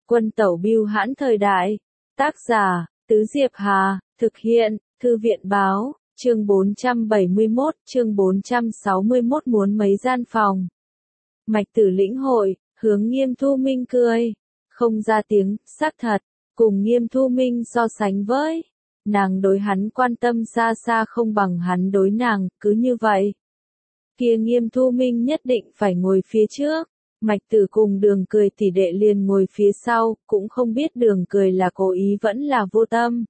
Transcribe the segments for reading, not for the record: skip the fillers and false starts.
Quân tẩu bưu hãn thời đại. Tác giả, Tứ Diệp Hà, thực hiện, Thư viện báo, chương 471, chương 461 muốn mấy gian phòng. Mạch Tử lĩnh hội, hướng Nghiêm Thu Minh cười, không ra tiếng, xác thật, cùng Nghiêm Thu Minh so sánh với, nàng đối hắn quan tâm xa xa không bằng hắn đối nàng, cứ như vậy. Kia Nghiêm Thu Minh nhất định phải ngồi phía trước. Mạch Tử cùng Đường Cười tỷ đệ liền ngồi phía sau, cũng không biết Đường Cười là cố ý vẫn là vô tâm.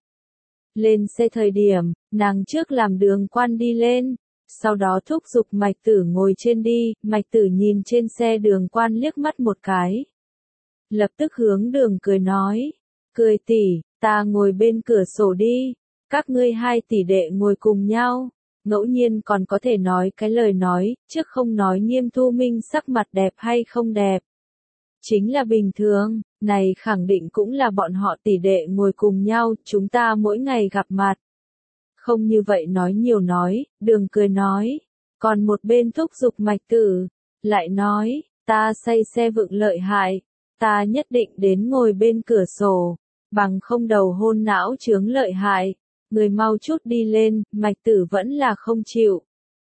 Lên xe thời điểm, nàng trước làm Đường Quan đi lên, sau đó thúc giục Mạch Tử ngồi trên đi, Mạch Tử nhìn trên xe Đường Quan liếc mắt một cái. Lập tức hướng Đường Cười nói, Cười tỷ, ta ngồi bên cửa sổ đi, các ngươi hai tỷ đệ ngồi cùng nhau. Ngẫu nhiên còn có thể nói cái lời nói, trước không nói Nghiêm Thu Minh sắc mặt đẹp hay không đẹp. Chính là bình thường, này khẳng định cũng là bọn họ tỷ đệ ngồi cùng nhau, chúng ta mỗi ngày gặp mặt. Không như vậy nói nhiều nói, Đường Cười nói. Còn một bên thúc giục Mạch Tử, lại nói, ta say xe vựng lợi hại, ta nhất định đến ngồi bên cửa sổ, bằng không đầu hôn não chướng lợi hại. Người mau chút đi lên, Mạch Tử vẫn là không chịu.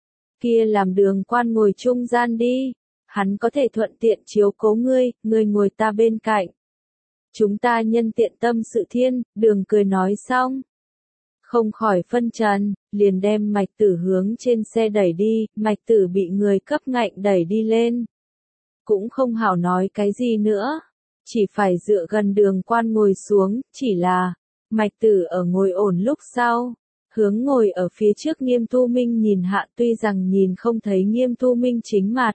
Kia làm Đường Quan ngồi trung gian đi, hắn có thể thuận tiện chiếu cố ngươi, ngươi ngồi ta bên cạnh. Chúng ta nhân tiện tâm sự thiên, Đường Cười nói xong. Không khỏi phân trần, liền đem Mạch Tử hướng trên xe đẩy đi, Mạch Tử bị người cấp ngạnh đẩy đi lên. Cũng không hảo nói cái gì nữa, chỉ phải dựa gần Đường Quan ngồi xuống, chỉ là... Mạch Tử ở ngồi ổn lúc sau, hướng ngồi ở phía trước Nghiêm Thu Minh nhìn hạ tuy rằng nhìn không thấy Nghiêm Thu Minh chính mặt.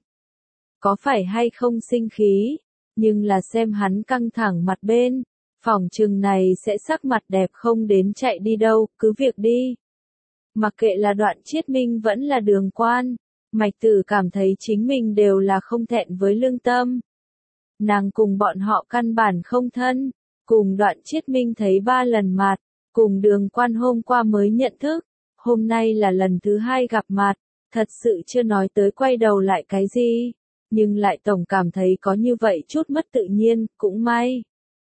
Có phải hay không sinh khí, nhưng là xem hắn căng thẳng mặt bên, phỏng chừng này sẽ sắc mặt đẹp không đến chạy đi đâu, cứ việc đi. Mặc kệ là Đoạn Chiết Minh vẫn là Đường Quan, Mạch Tử cảm thấy chính mình đều là không thẹn với lương tâm. Nàng cùng bọn họ căn bản không thân. Cùng Đoạn Chiết Minh thấy 3 lần mặt, cùng Đường Quan hôm qua mới nhận thức, hôm nay là lần thứ 2 gặp mặt, thật sự chưa nói tới quay đầu lại cái gì, nhưng lại tổng cảm thấy có như vậy chút mất tự nhiên, cũng may.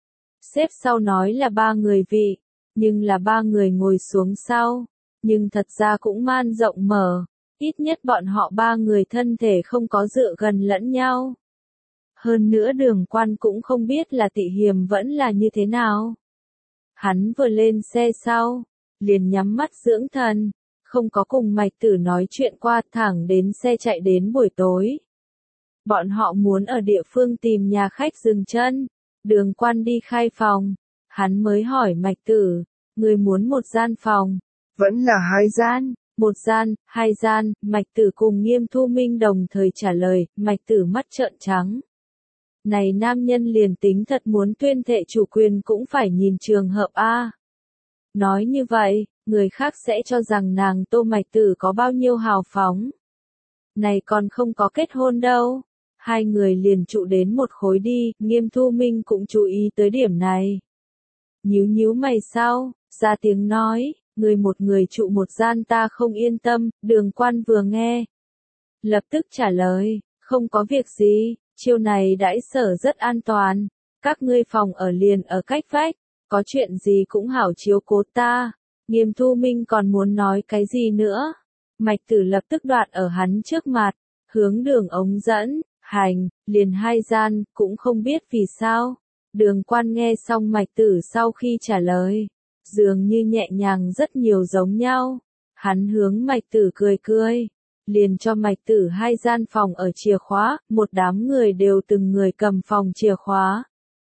Xếp sau nói là 3 người vị, nhưng là 3 người ngồi xuống sau, nhưng thật ra cũng man rộng mở, ít nhất bọn họ 3 người thân thể không có dựa gần lẫn nhau. Hơn nữa Đường Quan cũng không biết là Tị Hiềm vẫn là như thế nào. Hắn vừa lên xe sau, liền nhắm mắt dưỡng thần, không có cùng Mạch Tử nói chuyện qua thẳng đến xe chạy đến buổi tối. Bọn họ muốn ở địa phương tìm nhà khách dừng chân, Đường Quan đi khai phòng, hắn mới hỏi Mạch Tử, người muốn một gian phòng, vẫn là 2 gian. 1 gian, 2 gian, Mạch Tử cùng Nghiêm Thu Minh đồng thời trả lời, Mạch Tử mắt trợn trắng. Này nam nhân liền tính thật muốn tuyên thệ chủ quyền cũng phải nhìn trường hợp a. Nói như vậy, người khác sẽ cho rằng nàng Tô Mạch Tử có bao nhiêu hào phóng. Này còn không có kết hôn đâu. Hai người liền trụ đến một khối đi, Nghiêm Thu Minh cũng chú ý tới điểm này. Nhíu mày sau, ra tiếng nói, một người trụ một gian ta không yên tâm, Đường Quan vừa nghe. Lập tức trả lời, không có việc gì. Chiêu này đãi sở rất an toàn, các ngươi phòng ở liền ở cách vách, có chuyện gì cũng hảo chiếu cố ta. Nghiêm Thu Minh còn muốn nói cái gì nữa, Mạch Tử lập tức đoạt ở hắn trước mặt, hướng đường ống dẫn, hành, liền 2 gian, cũng không biết vì sao. Đường Quan nghe xong Mạch Tử sau khi trả lời, dường như nhẹ nhàng rất nhiều giống nhau, hắn hướng Mạch Tử cười. Liền cho Mạch Tử 2 gian phòng ở chìa khóa, một đám người đều từng người cầm phòng chìa khóa.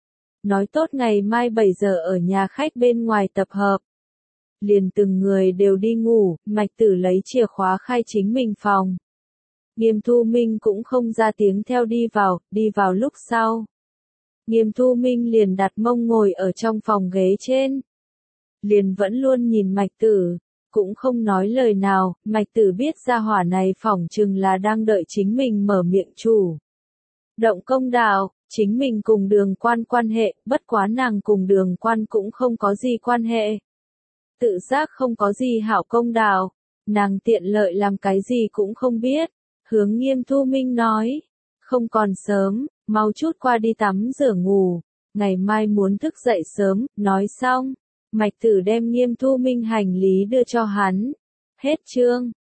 Nói tốt ngày mai 7 giờ ở nhà khách bên ngoài tập hợp. Liền từng người đều đi ngủ, Mạch Tử lấy chìa khóa khai chính mình phòng. Nghiêm Thu Minh cũng không ra tiếng theo đi vào lúc sau. Nghiêm Thu Minh liền đặt mông ngồi ở trong phòng ghế trên. Liền vẫn luôn nhìn Mạch Tử. Cũng không nói lời nào, Mạch Tử biết ra hỏa này phỏng chừng là đang đợi chính mình mở miệng chủ. Động công đạo, chính mình cùng Đường Quan quan hệ, bất quá nàng cùng Đường Quan cũng không có gì quan hệ. Tự giác không có gì hảo công đạo, nàng tiện lợi làm cái gì cũng không biết. Hướng Nghiêm Thu Minh nói, không còn sớm, mau chút qua đi tắm rửa ngủ, ngày mai muốn thức dậy sớm, nói xong. Mạch Tử đem Nghiêm Thu Minh hành lý đưa cho hắn. Hết chương.